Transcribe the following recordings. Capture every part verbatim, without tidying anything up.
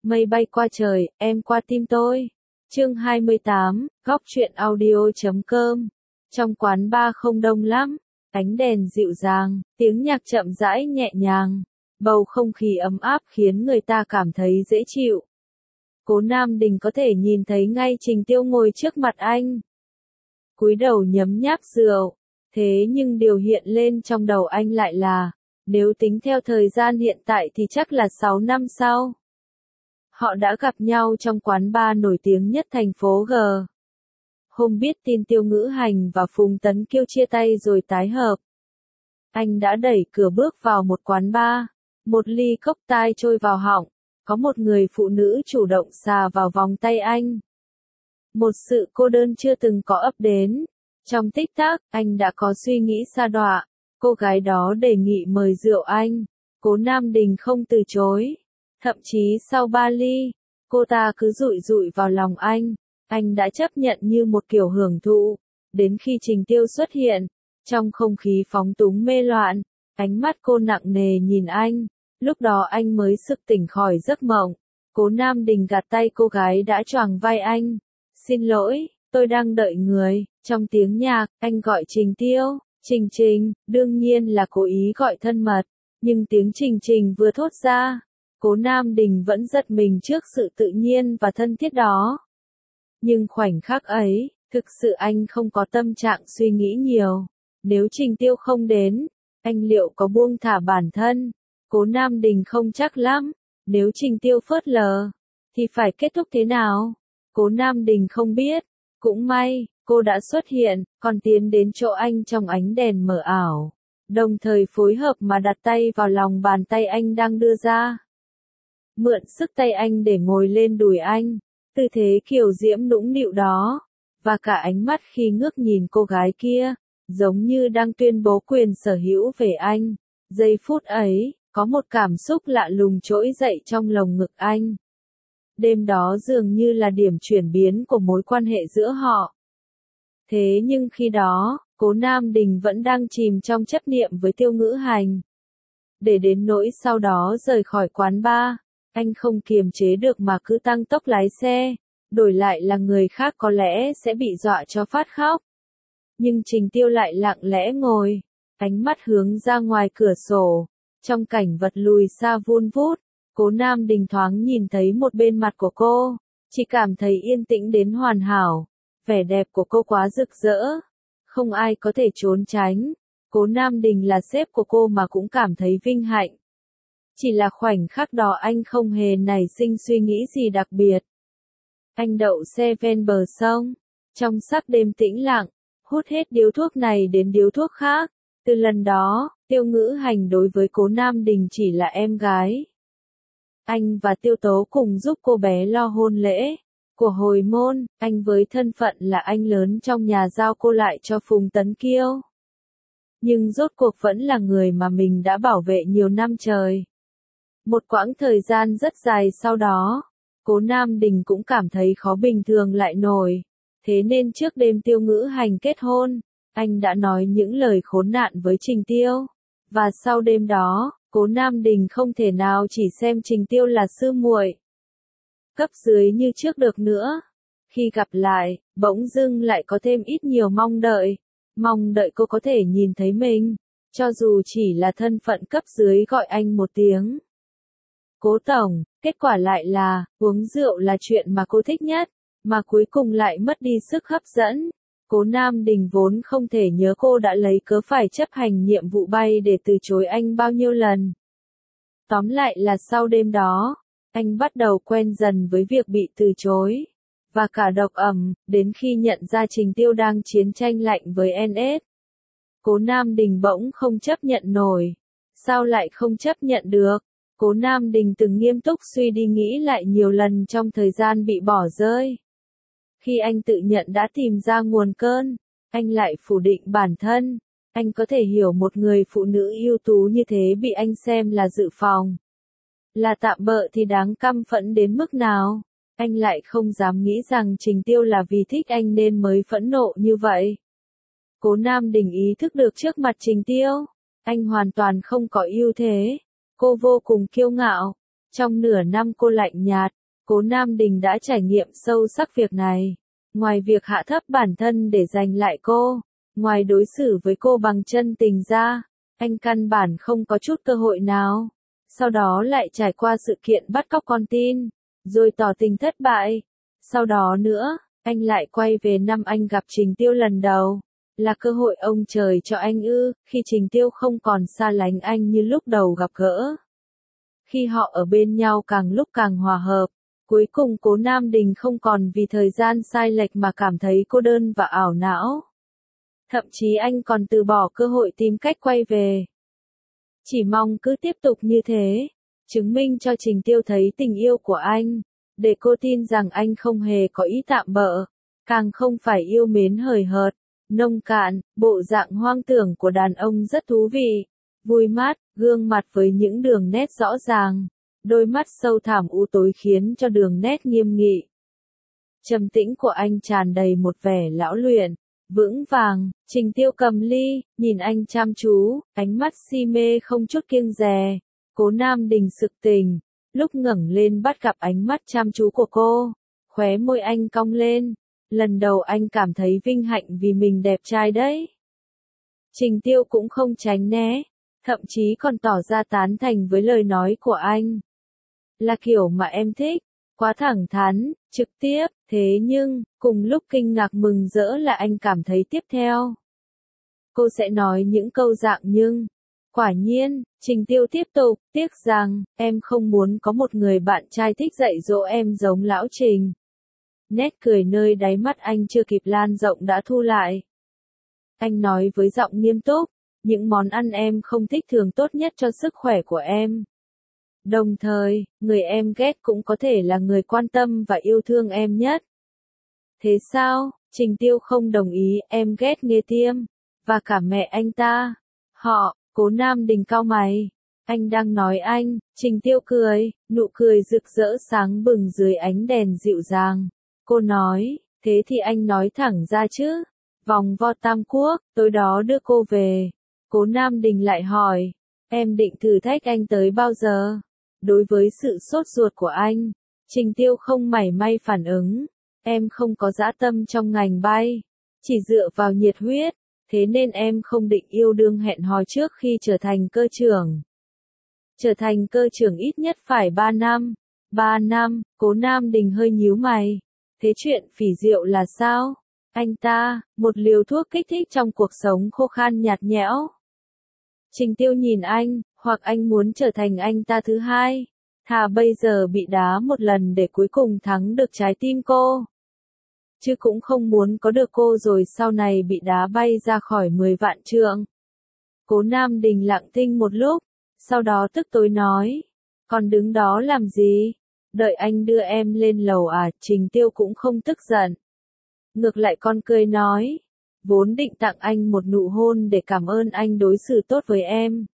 Mây bay qua trời, em qua tim tôi. Chương hai mươi tám, góc truyện audio chấm com. Trong quán bar không đông lắm, ánh đèn dịu dàng, tiếng nhạc chậm rãi nhẹ nhàng, bầu không khí ấm áp khiến người ta cảm thấy dễ chịu. Cố Nam Đình có thể nhìn thấy ngay Trình Tiêu ngồi trước mặt anh. Cúi đầu nhấm nháp rượu, thế nhưng điều hiện lên trong đầu anh lại là, nếu tính theo thời gian hiện tại thì chắc là sáu năm sau. Họ đã gặp nhau trong quán bar nổi tiếng nhất thành phố G. Hôm biết tin Tiêu Ngữ Hành và Phùng Tấn Kiêu chia tay rồi tái hợp, anh đã đẩy cửa bước vào một quán bar, một ly cốc tai trôi vào họng, có một người phụ nữ chủ động xà vào vòng tay anh. Một sự cô đơn chưa từng có ập đến. Trong tích tắc, anh đã có suy nghĩ sa đọa. Cô gái đó đề nghị mời rượu anh. Cố Nam Đình không từ chối. Thậm chí sau ba ly, cô ta cứ dụi dụi vào lòng anh. Anh đã chấp nhận như một kiểu hưởng thụ. Đến khi Trình Tiêu xuất hiện, trong không khí phóng túng mê loạn, ánh mắt cô nặng nề nhìn anh. Lúc đó anh mới sực tỉnh khỏi giấc mộng. Cố Nam Đình gạt tay cô gái đã choàng vai anh. Xin lỗi, tôi đang đợi người. Trong tiếng nhạc, anh gọi Trình Tiêu, Trình Trình, đương nhiên là cố ý gọi thân mật. Nhưng tiếng Trình Trình vừa thốt ra, Cố Nam Đình vẫn giật mình trước sự tự nhiên và thân thiết đó. Nhưng khoảnh khắc ấy, thực sự anh không có tâm trạng suy nghĩ nhiều. Nếu Trình Tiêu không đến, anh liệu có buông thả bản thân? Cố Nam Đình không chắc lắm. Nếu Trình Tiêu phớt lờ, thì phải kết thúc thế nào? Cố Nam Đình không biết. Cũng may, cô đã xuất hiện, còn tiến đến chỗ anh trong ánh đèn mờ ảo. Đồng thời phối hợp mà đặt tay vào lòng bàn tay anh đang đưa ra. Mượn sức tay anh để ngồi lên đùi anh. Tư thế kiều diễm nũng nịu đó. Và cả ánh mắt khi ngước nhìn cô gái kia, giống như đang tuyên bố quyền sở hữu về anh. Giây phút ấy, có một cảm xúc lạ lùng trỗi dậy trong lồng ngực anh. Đêm đó dường như là điểm chuyển biến của mối quan hệ giữa họ. Thế nhưng khi đó, Cố Nam Đình vẫn đang chìm trong chấp niệm với Tiêu Ngữ Hành. Để đến nỗi sau đó rời khỏi quán bar, anh không kiềm chế được mà cứ tăng tốc lái xe, đổi lại là người khác có lẽ sẽ bị dọa cho phát khóc. Nhưng Trình Tiêu lại lặng lẽ ngồi, ánh mắt hướng ra ngoài cửa sổ, trong cảnh vật lùi xa vun vút. Cố Nam Đình thoáng nhìn thấy một bên mặt của cô, chỉ cảm thấy yên tĩnh đến hoàn hảo, vẻ đẹp của cô quá rực rỡ, không ai có thể trốn tránh. Cố Nam Đình là sếp của cô mà cũng cảm thấy vinh hạnh. Chỉ là khoảnh khắc đó anh không hề nảy sinh suy nghĩ gì đặc biệt. Anh đậu xe ven bờ sông, trong sắc đêm tĩnh lặng, hút hết điếu thuốc này đến điếu thuốc khác. Từ lần đó, Tiêu Ngữ Hành đối với Cố Nam Đình chỉ là em gái. Anh và Tiêu Tố cùng giúp cô bé lo hôn lễ của hồi môn, anh với thân phận là anh lớn trong nhà giao cô lại cho Phùng Tấn Kiêu. Nhưng rốt cuộc vẫn là người mà mình đã bảo vệ nhiều năm trời. Một quãng thời gian rất dài sau đó, Cố Nam Đình cũng cảm thấy khó bình thường lại nổi. Thế nên trước đêm Tiêu Ngữ Hành kết hôn, anh đã nói những lời khốn nạn với Trình Tiêu. Và sau đêm đó, Cố Nam Đình không thể nào chỉ xem Trình Tiêu là sư muội cấp dưới như trước được nữa. Khi gặp lại, bỗng dưng lại có thêm ít nhiều mong đợi. Mong đợi cô có thể nhìn thấy mình, cho dù chỉ là thân phận cấp dưới gọi anh một tiếng Cố Tổng. Kết quả lại là, uống rượu là chuyện mà cô thích nhất, mà cuối cùng lại mất đi sức hấp dẫn. Cố Nam Đình vốn không thể nhớ cô đã lấy cớ phải chấp hành nhiệm vụ bay để từ chối anh bao nhiêu lần. Tóm lại là sau đêm đó, anh bắt đầu quen dần với việc bị từ chối. Và cả độc ẩm, đến khi nhận ra Trình Tiêu đang chiến tranh lạnh với en ét. Cố Nam Đình bỗng không chấp nhận nổi. Sao lại không chấp nhận được? Cố Nam Đình từng nghiêm túc suy đi nghĩ lại nhiều lần trong thời gian bị bỏ rơi. Khi anh tự nhận đã tìm ra nguồn cơn, anh lại phủ định bản thân. Anh có thể hiểu một người phụ nữ ưu tú như thế bị anh xem là dự phòng, là tạm bợ thì đáng căm phẫn đến mức nào. Anh lại không dám nghĩ rằng Trình Tiêu là vì thích anh nên mới phẫn nộ như vậy. Cố Nam Đình ý thức được trước mặt Trình Tiêu, anh hoàn toàn không có ưu thế. Cô vô cùng kiêu ngạo, Trong nửa năm cô lạnh nhạt, Cố Nam Đình đã trải nghiệm sâu sắc việc này. Ngoài việc hạ thấp bản thân để giành lại cô, ngoài đối xử với cô bằng chân tình ra, anh căn bản không có chút cơ hội nào. Sau đó lại trải qua sự kiện bắt cóc con tin, rồi tỏ tình thất bại. Sau đó nữa, anh lại quay về năm anh gặp Trình Tiêu lần đầu. Là cơ hội ông trời cho anh ư, khi Trình Tiêu không còn xa lánh anh như lúc đầu gặp gỡ. Khi họ ở bên nhau càng lúc càng hòa hợp, cuối cùng Cố Nam Đình không còn vì thời gian sai lệch mà cảm thấy cô đơn và ảo não. Thậm chí anh còn từ bỏ cơ hội tìm cách quay về. Chỉ mong cứ tiếp tục như thế, chứng minh cho Trình Tiêu thấy tình yêu của anh, để cô tin rằng anh không hề có ý tạm bợ, càng không phải yêu mến hời hợt, nông cạn. Bộ dạng hoang tưởng của đàn ông rất thú vị, vui mát, gương mặt với những đường nét rõ ràng, đôi mắt sâu thẳm u tối khiến cho đường nét nghiêm nghị. Trầm tĩnh của anh tràn đầy một vẻ lão luyện, vững vàng. Trình Tiêu cầm ly, nhìn anh chăm chú, ánh mắt si mê không chút kiêng dè. Cố Nam Đình sực tỉnh, lúc ngẩng lên bắt gặp ánh mắt chăm chú của cô, khóe môi anh cong lên. Lần đầu anh cảm thấy vinh hạnh vì mình đẹp trai đấy. Trình Tiêu cũng không tránh né, thậm chí còn tỏ ra tán thành với lời nói của anh. Là kiểu mà em thích, quá thẳng thắn, trực tiếp. Thế nhưng, cùng lúc kinh ngạc mừng rỡ là anh cảm thấy tiếp theo cô sẽ nói những câu dạng nhưng. Quả nhiên, Trình Tiêu tiếp tục, tiếc rằng, em không muốn có một người bạn trai thích dạy dỗ em giống lão Trình. Nét cười nơi đáy mắt anh chưa kịp lan rộng đã thu lại. Anh nói với giọng nghiêm túc, những món ăn em không thích thường tốt nhất cho sức khỏe của em. Đồng thời, người em ghét cũng có thể là người quan tâm và yêu thương em nhất. Thế sao? Trình Tiêu không đồng ý, em ghét Nghê Tiêm, và cả mẹ anh ta. Họ. Cố Nam Đình cau mày. Anh đang nói anh. Trình Tiêu cười, nụ cười rực rỡ sáng bừng dưới ánh đèn dịu dàng. Cô nói, thế thì anh nói thẳng ra chứ. Vòng vo Tam Quốc, tối đó đưa cô về. Cố Nam Đình lại hỏi, em định thử thách anh tới bao giờ? Đối với sự sốt ruột của anh, Trình Tiêu không mảy may phản ứng. Em không có dã tâm trong ngành bay, chỉ dựa vào nhiệt huyết, thế nên em không định yêu đương hẹn hò trước khi trở thành cơ trưởng. Trở thành cơ trưởng ít nhất phải ba năm. ba năm, Cố Nam Đình hơi nhíu mày. Thế chuyện phỉ diệu là sao? Anh ta, một liều thuốc kích thích trong cuộc sống khô khan nhạt nhẽo. Trình Tiêu nhìn anh, hoặc anh muốn trở thành anh ta thứ hai, thà bây giờ bị đá một lần để cuối cùng thắng được trái tim cô. Chứ cũng không muốn có được cô rồi sau này bị đá bay ra khỏi mười vạn trượng. Cố Nam Đình lặng thinh một lúc, sau đó tức tối nói, còn đứng đó làm gì? Đợi anh đưa em lên lầu à? Trình Tiêu cũng không tức giận. Ngược lại con cười nói, vốn định tặng anh một nụ hôn để cảm ơn anh đối xử tốt với em.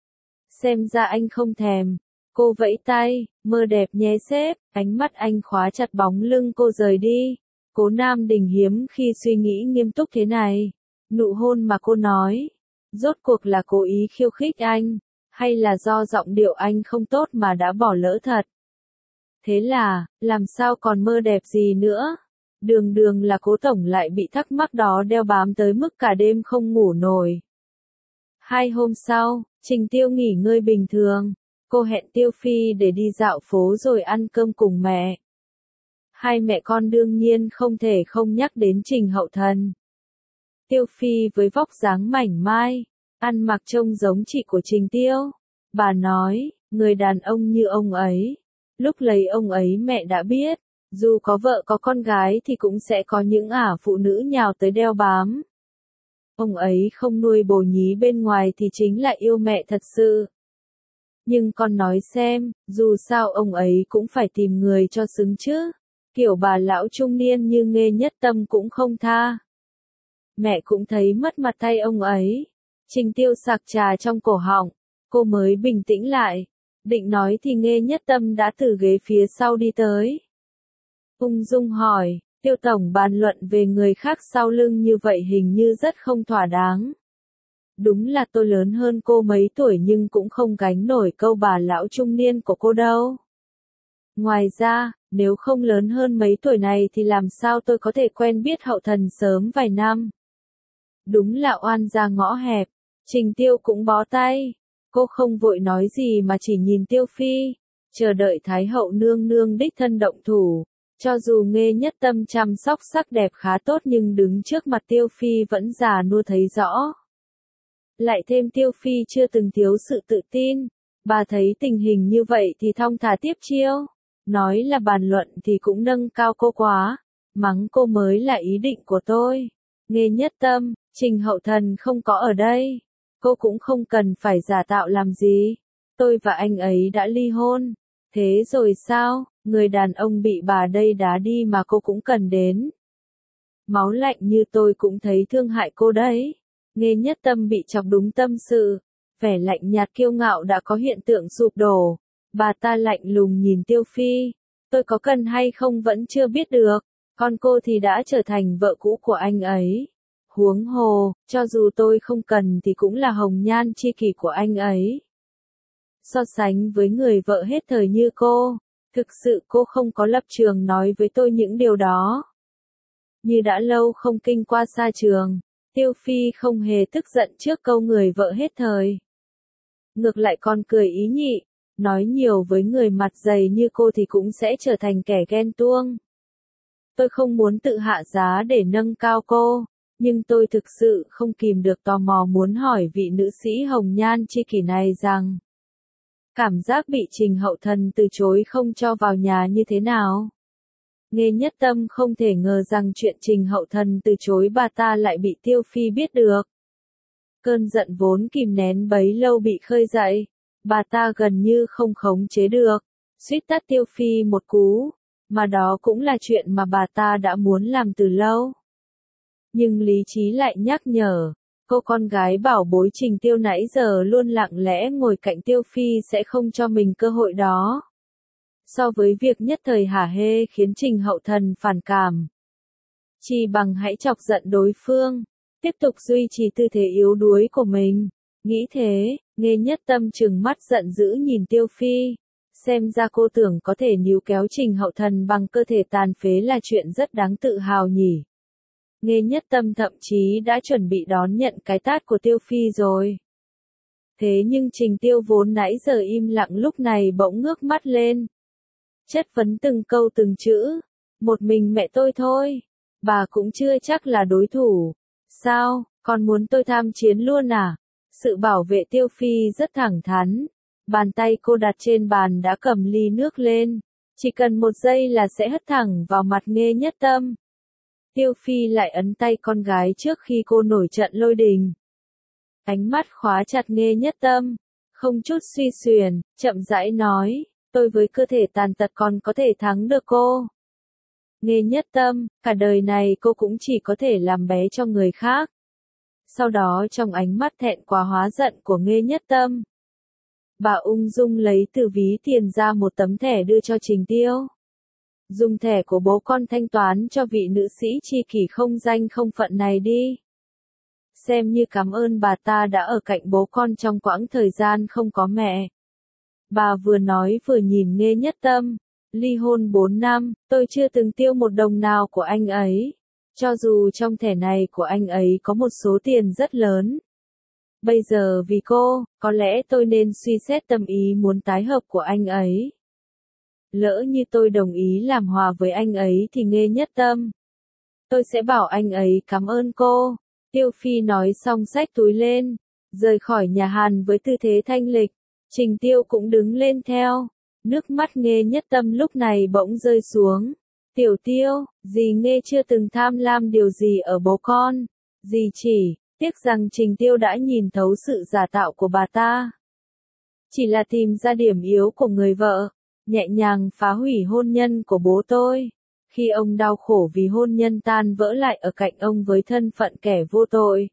Xem ra anh không thèm. Cô vẫy tay, mơ đẹp nhé sếp. Ánh mắt anh khóa chặt bóng lưng cô rời đi. Cố Nam Đình hiếm khi suy nghĩ nghiêm túc thế này. Nụ hôn mà cô nói, rốt cuộc là cố ý khiêu khích anh, hay là do giọng điệu anh không tốt mà đã bỏ lỡ thật? Thế là, làm sao còn mơ đẹp gì nữa? Đường đường là Cố tổng lại bị thắc mắc đó đeo bám tới mức cả đêm không ngủ nổi. Hai hôm sau, Trình Tiêu nghỉ ngơi bình thường. Cô hẹn Tiêu Phi để đi dạo phố rồi ăn cơm cùng mẹ. Hai mẹ con đương nhiên không thể không nhắc đến Trình Hậu Thần. Tiêu Phi với vóc dáng mảnh mai, ăn mặc trông giống chị của Trình Tiêu. Bà nói, người đàn ông như ông ấy, lúc lấy ông ấy mẹ đã biết, dù có vợ có con gái thì cũng sẽ có những ả phụ nữ nhào tới đeo bám. Ông ấy không nuôi bồ nhí bên ngoài thì chính là yêu mẹ thật sự. Nhưng con nói xem, dù sao ông ấy cũng phải tìm người cho xứng chứ. Kiểu bà lão trung niên như Nghê Nhất Tâm cũng không tha. Mẹ cũng thấy mất mặt thay ông ấy. Trình Tiêu sặc trà trong cổ họng, cô mới bình tĩnh lại. Định nói thì Nghê Nhất Tâm đã từ ghế phía sau đi tới. Ung dung hỏi, Tiêu tổng bàn luận về người khác sau lưng như vậy hình như rất không thỏa đáng. Đúng là tôi lớn hơn cô mấy tuổi nhưng cũng không gánh nổi câu bà lão trung niên của cô đâu. Ngoài ra, nếu không lớn hơn mấy tuổi này thì làm sao tôi có thể quen biết Hậu Thần sớm vài năm. Đúng là oan ra ngõ hẹp. Trình Tiêu cũng bó tay. Cô không vội nói gì mà chỉ nhìn Tiêu Phi, chờ đợi Thái hậu nương nương đích thân động thủ. Cho dù Nghê Nhất Tâm chăm sóc sắc đẹp khá tốt nhưng đứng trước mặt Tiêu Phi vẫn già nua thấy rõ. Lại thêm Tiêu Phi chưa từng thiếu sự tự tin. Bà thấy tình hình như vậy thì thong thả tiếp chiêu. Nói là bàn luận thì cũng nâng cao cô quá. Mắng cô mới là ý định của tôi. Nghê Nhất Tâm, Trình Hậu Thần không có ở đây. Cô cũng không cần phải giả tạo làm gì. Tôi và anh ấy đã ly hôn. Thế rồi sao, người đàn ông bị bà đây đá đi mà cô cũng cần đến. Máu lạnh như tôi cũng thấy thương hại cô đấy. Nghê Nhất Tâm bị chọc đúng tâm sự. Vẻ lạnh nhạt kiêu ngạo đã có hiện tượng sụp đổ. Bà ta lạnh lùng nhìn Tiêu Phi. Tôi có cần hay không vẫn chưa biết được. Con cô thì đã trở thành vợ cũ của anh ấy. Huống hồ, cho dù tôi không cần thì cũng là hồng nhan chi kỷ của anh ấy. So sánh với người vợ hết thời như cô, thực sự cô không có lập trường nói với tôi những điều đó. Như đã lâu không kinh qua xa trường, Tiêu Phi không hề tức giận trước câu người vợ hết thời. Ngược lại còn cười ý nhị, nói nhiều với người mặt dày như cô thì cũng sẽ trở thành kẻ ghen tuông. Tôi không muốn tự hạ giá để nâng cao cô, nhưng tôi thực sự không kìm được tò mò muốn hỏi vị nữ sĩ hồng nhan chi kỷ này rằng, cảm giác bị Trình Hậu Thần từ chối không cho vào nhà như thế nào? Nghê Nhất Tâm không thể ngờ rằng chuyện Trình Hậu Thần từ chối bà ta lại bị Tiêu Phi biết được. Cơn giận vốn kìm nén bấy lâu bị khơi dậy, bà ta gần như không khống chế được, suýt tát Tiêu Phi một cú, mà đó cũng là chuyện mà bà ta đã muốn làm từ lâu. Nhưng lý trí lại nhắc nhở, cô con gái bảo bối Trình Tiêu nãy giờ luôn lặng lẽ ngồi cạnh Tiêu Phi sẽ không cho mình cơ hội đó. So với việc nhất thời hả hê khiến Trình Hậu Thần phản cảm, chỉ bằng hãy chọc giận đối phương, tiếp tục duy trì tư thế yếu đuối của mình. Nghĩ thế, Nghê Nhất Tâm trừng mắt giận dữ nhìn Tiêu Phi. Xem ra cô tưởng có thể níu kéo Trình Hậu Thần bằng cơ thể tàn phế là chuyện rất đáng tự hào nhỉ. Nghê Nhất Tâm thậm chí đã chuẩn bị đón nhận cái tát của Tiêu Phi rồi. Thế nhưng Trình Tiêu vốn nãy giờ im lặng lúc này bỗng ngước mắt lên. Chất vấn từng câu từng chữ. Một mình mẹ tôi thôi. Bà cũng chưa chắc là đối thủ. Sao, còn muốn tôi tham chiến luôn à? Sự bảo vệ Tiêu Phi rất thẳng thắn. Bàn tay cô đặt trên bàn đã cầm ly nước lên. Chỉ cần một giây là sẽ hất thẳng vào mặt Nghê Nhất Tâm. Tiêu Phi lại ấn tay con gái trước khi cô nổi trận lôi đình. Ánh mắt khóa chặt Nghê Nhất Tâm, không chút suy xuyển, chậm rãi nói, tôi với cơ thể tàn tật còn có thể thắng được cô. Nghê Nhất Tâm, cả đời này cô cũng chỉ có thể làm bé cho người khác. Sau đó trong ánh mắt thẹn quá hóa giận của Nghê Nhất Tâm, bà ung dung lấy từ ví tiền ra một tấm thẻ đưa cho Trình Tiêu. Dùng thẻ của bố con thanh toán cho vị nữ sĩ chi kỷ không danh không phận này đi. Xem như cảm ơn bà ta đã ở cạnh bố con trong quãng thời gian không có mẹ. Bà vừa nói vừa nhìn Nghê Nhất Tâm. Ly hôn bốn năm, tôi chưa từng tiêu một đồng nào của anh ấy. Cho dù trong thẻ này của anh ấy có một số tiền rất lớn. Bây giờ vì cô, có lẽ tôi nên suy xét tâm ý muốn tái hợp của anh ấy. Lỡ như tôi đồng ý làm hòa với anh ấy thì Nghê Nhất Tâm, tôi sẽ bảo anh ấy cảm ơn cô. Tiêu Phi nói xong xách túi lên, rời khỏi nhà Hàn với tư thế thanh lịch. Trình Tiêu cũng đứng lên theo. Nước mắt Nghê Nhất Tâm lúc này bỗng rơi xuống. Tiểu Tiêu, dì Nghê chưa từng tham lam điều gì ở bố con. Dì chỉ, tiếc rằng Trình Tiêu đã nhìn thấu sự giả tạo của bà ta. Chỉ là tìm ra điểm yếu của người vợ, nhẹ nhàng phá hủy hôn nhân của bố tôi. Khi ông đau khổ vì hôn nhân tan vỡ lại ở cạnh ông với thân phận kẻ vô tội.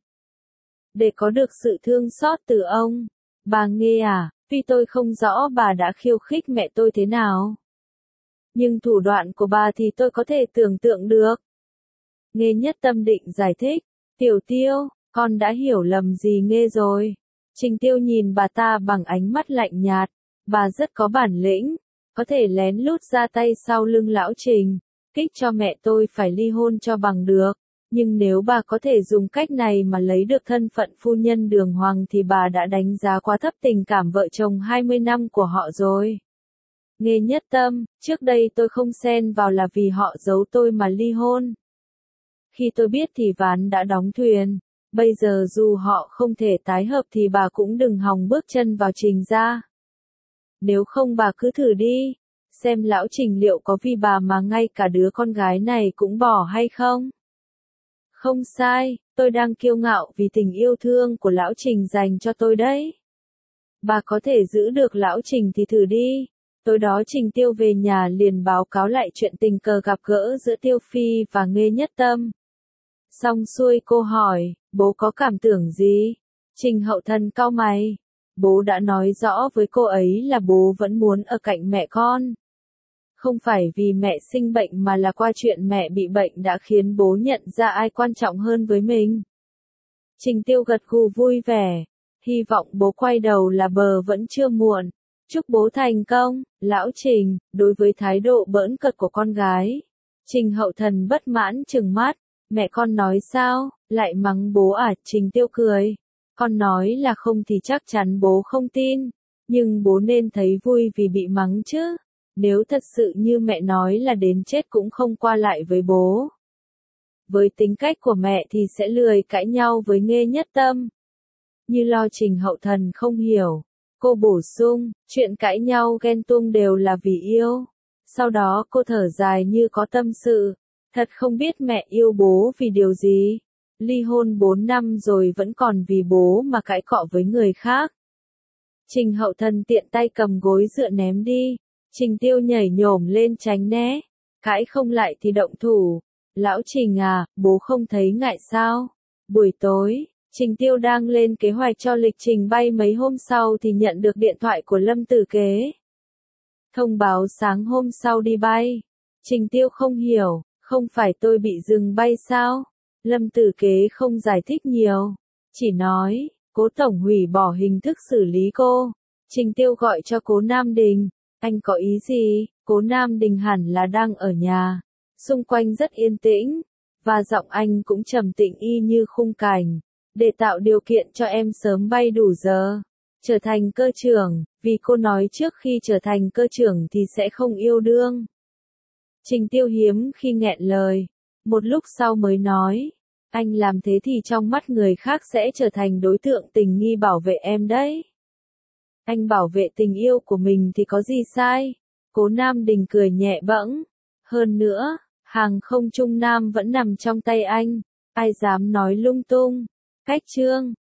Để có được sự thương xót từ ông, bà Nghê à, tuy tôi không rõ bà đã khiêu khích mẹ tôi thế nào. Nhưng thủ đoạn của bà thì tôi có thể tưởng tượng được. Nghê Nhất Tâm định giải thích, Tiểu Tiêu, con đã hiểu lầm gì Nghê rồi. Trình Tiêu nhìn bà ta bằng ánh mắt lạnh nhạt, bà rất có bản lĩnh, có thể lén lút ra tay sau lưng lão Trình, kích cho mẹ tôi phải ly hôn cho bằng được. Nhưng nếu bà có thể dùng cách này mà lấy được thân phận phu nhân đường hoàng thì bà đã đánh giá quá thấp tình cảm vợ chồng hai mươi năm của họ rồi. Nghê Nhất Tâm, trước đây tôi không xen vào là vì họ giấu tôi mà ly hôn. Khi tôi biết thì ván đã đóng thuyền, bây giờ dù họ không thể tái hợp thì bà cũng đừng hòng bước chân vào Trình gia. Nếu không bà cứ thử đi, xem lão Trình liệu có vì bà mà ngay cả đứa con gái này cũng bỏ hay không. Không sai, tôi đang kiêu ngạo vì tình yêu thương của lão Trình dành cho tôi đấy. Bà có thể giữ được lão Trình thì thử đi. Tối đó Trình Tiêu về nhà liền báo cáo lại chuyện tình cờ gặp gỡ giữa Tiêu Phi và Nghê Nhất Tâm. Xong xuôi cô hỏi, bố có cảm tưởng gì? Trình Hậu Thần cau mày. Bố đã nói rõ với cô ấy là bố vẫn muốn ở cạnh mẹ con. Không phải vì mẹ sinh bệnh mà là qua chuyện mẹ bị bệnh đã khiến bố nhận ra ai quan trọng hơn với mình. Trình Tiêu gật gù vui vẻ. Hy vọng bố quay đầu là bờ vẫn chưa muộn. Chúc bố thành công, lão Trình, đối với thái độ bỡn cợt của con gái. Trình Hậu Thần bất mãn trừng mắt. Mẹ con nói sao, lại mắng bố à? Trình Tiêu cười. Con nói là không thì chắc chắn bố không tin. Nhưng bố nên thấy vui vì bị mắng chứ. Nếu thật sự như mẹ nói là đến chết cũng không qua lại với bố. Với tính cách của mẹ thì sẽ lười cãi nhau với Nghê Nhất Tâm. Như lo Trình Hậu Thần không hiểu. Cô bổ sung, chuyện cãi nhau ghen tuông đều là vì yêu. Sau đó cô thở dài như có tâm sự. Thật không biết mẹ yêu bố vì điều gì. Ly hôn bốn năm rồi vẫn còn vì bố mà cãi cọ với người khác. Trình Hậu Thần tiện tay cầm gối dựa ném đi. Trình Tiêu nhảy nhổm lên tránh né. Cãi không lại thì động thủ. Lão Trình à, bố không thấy ngại sao? Buổi tối, Trình Tiêu đang lên kế hoạch cho lịch trình bay mấy hôm sau thì nhận được điện thoại của Lâm Tử Kế. Thông báo sáng hôm sau đi bay. Trình Tiêu không hiểu, không phải tôi bị dừng bay sao? Lâm Tử Kế không giải thích nhiều, chỉ nói, Cố Tổng hủy bỏ hình thức xử lý cô. Trình Tiêu gọi cho Cố Nam Đình, anh có ý gì? Cố Nam Đình hẳn là đang ở nhà, xung quanh rất yên tĩnh, và giọng anh cũng trầm tĩnh y như khung cảnh, để tạo điều kiện cho em sớm bay đủ giờ, trở thành cơ trưởng, vì cô nói trước khi trở thành cơ trưởng thì sẽ không yêu đương. Trình Tiêu hiếm khi nghẹn lời, một lúc sau mới nói, anh làm thế thì trong mắt người khác sẽ trở thành đối tượng tình nghi bảo vệ em đấy. Anh bảo vệ tình yêu của mình thì có gì sai? Cố Nam Đình cười nhẹ bẫng. Hơn nữa, hàng không Trung Nam vẫn nằm trong tay anh. Ai dám nói lung tung? Cách chương